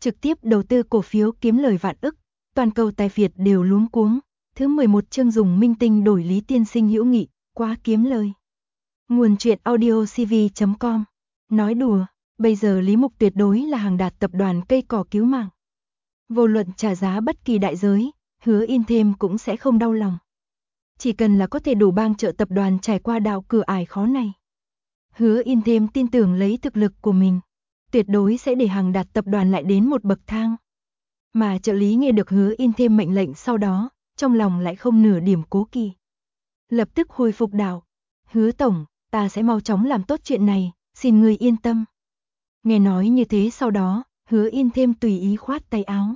trực tiếp đầu tư cổ phiếu kiếm lời vạn ức, toàn cầu tài phiệt đều luống cuống. Thứ 11 chương dùng minh tinh đổi Lý tiên sinh hữu nghị, quá kiếm lời. Nguồn truyện audio cv.com. Nói đùa, bây giờ Lý Mục tuyệt đối là hàng đạt tập đoàn cây cỏ cứu mạng. Vô luận trả giá bất kỳ đại giới, Hứa In thêm cũng sẽ không đau lòng. Chỉ cần là có thể đủ bang trợ tập đoàn trải qua đạo cửa ải khó này. Hứa In thêm tin tưởng lấy thực lực của mình, tuyệt đối sẽ để hàng đạt tập đoàn lại đến một bậc thang. Mà trợ lý nghe được Hứa In thêm mệnh lệnh sau đó, trong lòng lại không nửa điểm cố kỵ. Lập tức hồi phục đạo, Hứa tổng, ta sẽ mau chóng làm tốt chuyện này, xin ngươi yên tâm. Nghe nói như thế sau đó, Hứa In thêm tùy ý khoát tay áo.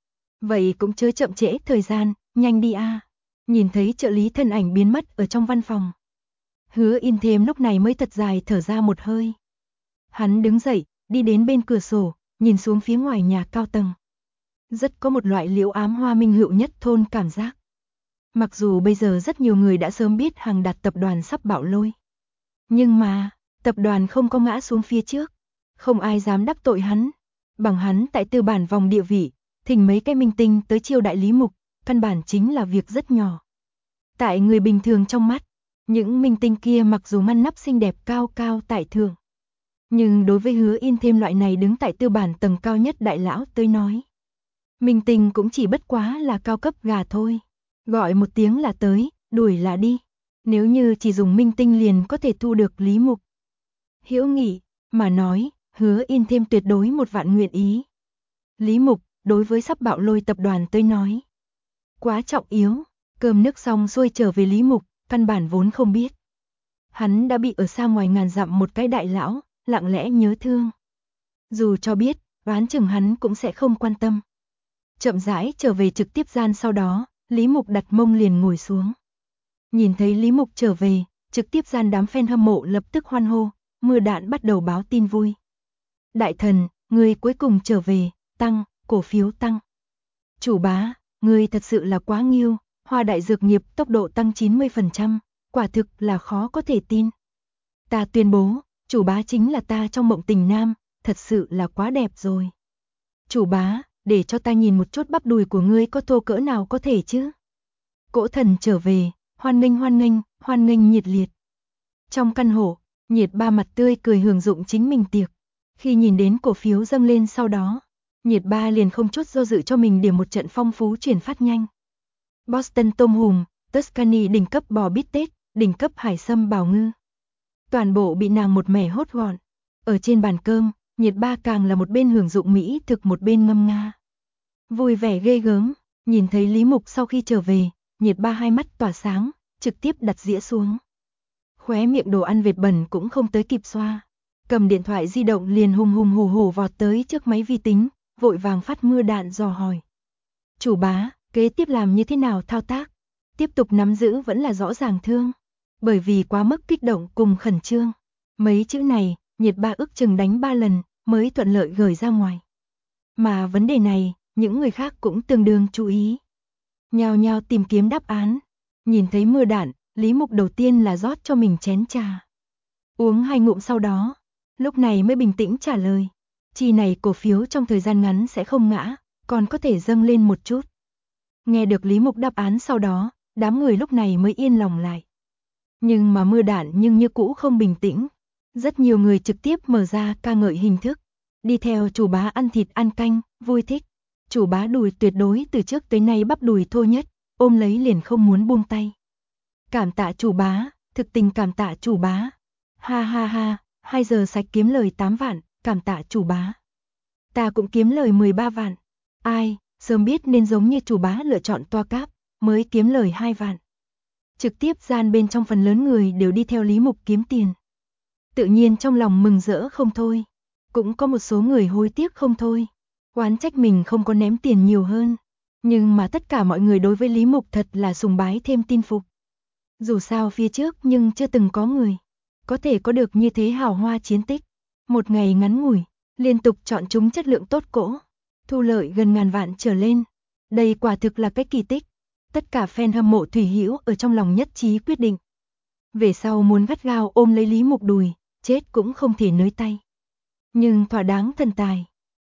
Vậy cũng chớ chậm trễ thời gian, nhanh đi a. Nhìn thấy trợ lý thân ảnh biến mất ở trong văn phòng. Hứa In thêm lúc này mới thật dài thở ra một hơi. Hắn đứng dậy, đi đến bên cửa sổ, nhìn xuống phía ngoài nhà cao tầng. Rất có một loại liễu ám hoa minh hữu nhất thôn cảm giác. Mặc dù bây giờ rất nhiều người đã sớm biết hàng đạt tập đoàn sắp bạo lôi. Nhưng mà, tập đoàn không có ngã xuống phía trước. Không ai dám đắc tội hắn. Bằng hắn tại tư bản vòng địa vị, thỉnh mấy cái minh tinh tới chiêu đại Lý Mục, căn bản chính là việc rất nhỏ. Tại người bình thường trong mắt, những minh tinh kia mặc dù ngăn nắp xinh đẹp cao cao tại thượng. Nhưng đối với Hứa In thêm loại này đứng tại tư bản tầng cao nhất đại lão tới nói. Minh tinh cũng chỉ bất quá là cao cấp gà thôi. Gọi một tiếng là tới, đuổi là đi. Nếu như chỉ dùng minh tinh liền có thể thu được Lý Mục hữu nghị, mà nói, Hứa In thêm tuyệt đối một vạn nguyện ý. Lý Mục, đối với sắp bạo lôi tập đoàn tới nói. Quá trọng yếu, cơm nước xong xuôi trở về Lý Mục, căn bản vốn không biết. Hắn đã bị ở xa ngoài ngàn dặm một cái đại lão, lặng lẽ nhớ thương. Dù cho biết, đoán chừng hắn cũng sẽ không quan tâm. Chậm rãi trở về trực tiếp gian sau đó, Lý Mục đặt mông liền ngồi xuống. Nhìn thấy Lý Mục trở về, trực tiếp gian đám fan hâm mộ lập tức hoan hô, mưa đạn bắt đầu báo tin vui. Đại thần, người cuối cùng trở về, tăng, cổ phiếu tăng. Chủ bá, người thật sự là quá nghiêu, Hoa Đại Dược Nghiệp tốc độ tăng 90%, quả thực là khó có thể tin. Ta tuyên bố, chủ bá chính là ta trong mộng tình nam, thật sự là quá đẹp rồi. Chủ bá, để cho ta nhìn một chút bắp đùi của ngươi có thô cỡ nào có thể chứ. Cỗ thần trở về, hoan nghênh nhiệt liệt. Trong căn hộ, Nhiệt Ba mặt tươi cười hưởng dụng chính mình tiệc. Khi nhìn đến cổ phiếu dâng lên sau đó, Nhiệt Ba liền không chút do dự cho mình điểm một trận phong phú chuyển phát nhanh. Boston tôm hùm, Tuscany đỉnh cấp bò bít tết, đỉnh cấp hải sâm bào ngư. Toàn bộ bị nàng một mẻ hốt gọn. Ở trên bàn cơm, Nhiệt Ba càng là một bên hưởng dụng mỹ thực một bên ngâm nga. Vui vẻ ghê gớm, nhìn thấy Lý Mục sau khi trở về, Nhiệt Ba hai mắt tỏa sáng, trực tiếp đặt dĩa xuống. Khóe miệng đồ ăn vệt bẩn cũng không tới kịp xoa. Cầm điện thoại di động liền hùng hổ vọt tới trước máy vi tính, vội vàng phát mưa đạn dò hỏi. Chủ bá, kế tiếp làm như thế nào thao tác? Tiếp tục nắm giữ vẫn là rõ ràng thương. Bởi vì quá mức kích động cùng khẩn trương. Mấy chữ này, Nhiệt Ba ước chừng đánh 3 lần, mới thuận lợi gửi ra ngoài. Mà vấn đề này, những người khác cũng tương đương chú ý. Nhao nhao tìm kiếm đáp án. Nhìn thấy mưa đạn, Lý Mục đầu tiên là rót cho mình chén trà. Uống 2 ngụm sau đó, lúc này mới bình tĩnh trả lời. Chi này cổ phiếu trong thời gian ngắn sẽ không ngã, còn có thể dâng lên một chút. Nghe được Lý Mục đáp án sau đó, đám người lúc này mới yên lòng lại. Nhưng mà mưa đạn nhưng như cũ không bình tĩnh. Rất nhiều người trực tiếp mở ra ca ngợi hình thức. Đi theo chủ bá ăn thịt ăn canh, vui thích. Chủ bá đùi tuyệt đối từ trước tới nay bắp đùi thô nhất, ôm lấy liền không muốn buông tay. Cảm tạ chủ bá, thực tình cảm tạ chủ bá. Ha ha ha, 2 giờ sạch kiếm lời 8 vạn, cảm tạ chủ bá. Ta cũng kiếm lời 13 vạn. Ai, sớm biết nên giống như chủ bá lựa chọn toa cáp, mới kiếm lời 2 vạn. Trực tiếp gian bên trong phần lớn người đều đi theo Lý Mục kiếm tiền. Tự nhiên trong lòng mừng rỡ không thôi. Cũng có một số người hối tiếc không thôi. Oán trách mình không có ném tiền nhiều hơn. Nhưng mà tất cả mọi người đối với Lý Mục thật là sùng bái thêm tin phục. Dù sao phía trước nhưng chưa từng có người có thể có được như thế hào hoa chiến tích. Một ngày ngắn ngủi, liên tục chọn chúng chất lượng tốt cỗ, thu lợi gần ngàn vạn trở lên. Đây quả thực là cái kỳ tích. Tất cả fan hâm mộ Thủy Hữu ở trong lòng nhất trí quyết định. Về sau muốn gắt gao ôm lấy Lý Mục đùi, chết cũng không thể nới tay. Nhưng thỏa đáng thần tài.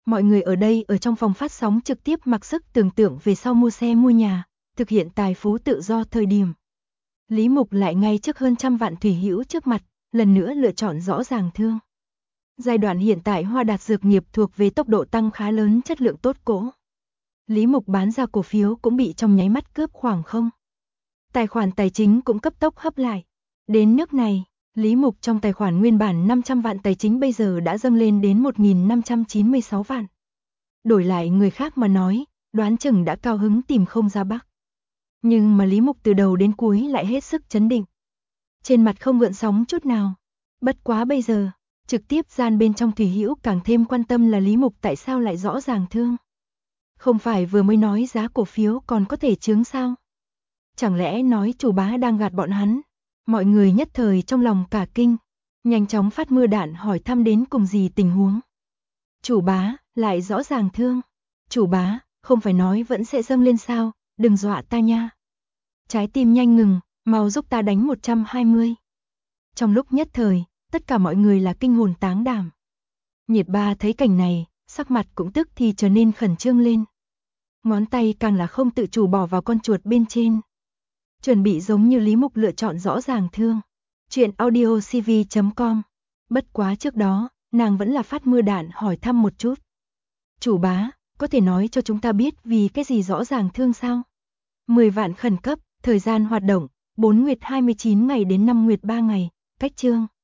Mọi người ở đây ở trong phòng phát sóng trực tiếp mặc sức tưởng tượng về sau mua xe mua nhà, thực hiện tài phú tự do thời điểm. Lý Mục lại ngay trước hơn trăm vạn thủy hữu trước mặt, lần nữa lựa chọn rõ ràng thương. Giai đoạn hiện tại Hoa Đạt dược nghiệp thuộc về tốc độ tăng khá lớn, chất lượng tốt cổ. Lý Mục bán ra cổ phiếu cũng bị trong nháy mắt cướp khoảng không. Tài khoản tài chính cũng cấp tốc hấp lại. Đến nước này, Lý Mục trong tài khoản nguyên bản 500 vạn tài chính bây giờ đã dâng lên đến 1.596 vạn. Đổi lại người khác mà nói, đoán chừng đã cao hứng tìm không ra bắc. Nhưng mà Lý Mục từ đầu đến cuối lại hết sức chấn định. Trên mặt không gợn sóng chút nào. Bất quá bây giờ, trực tiếp gian bên trong thủy hữu càng thêm quan tâm là Lý Mục tại sao lại rõ ràng thương. Không phải vừa mới nói giá cổ phiếu còn có thể chướng sao? Chẳng lẽ nói chủ bá đang gạt bọn hắn? Mọi người nhất thời trong lòng cả kinh, nhanh chóng phát mưa đạn hỏi thăm đến cùng gì tình huống. Chủ bá, lại rõ ràng thương. Chủ bá, không phải nói vẫn sẽ dâng lên sao, đừng dọa ta nha. Trái tim nhanh ngừng, mau giúp ta đánh 120. Trong lúc nhất thời, tất cả mọi người là kinh hồn táng đảm. Nhiệt Ba thấy cảnh này, sắc mặt cũng tức thì trở nên khẩn trương lên. Ngón tay càng là không tự chủ bỏ vào con chuột bên trên. Chuẩn bị giống như Lý Mục lựa chọn rõ ràng thương. Chuyện audiocv.com. Bất quá trước đó, nàng vẫn là phát mưa đạn hỏi thăm một chút. Chủ bá, có thể nói cho chúng ta biết vì cái gì rõ ràng thương sao? 10 vạn khẩn cấp, thời gian hoạt động, 4 nguyệt 29 ngày đến 5 nguyệt 3 ngày, cách chương.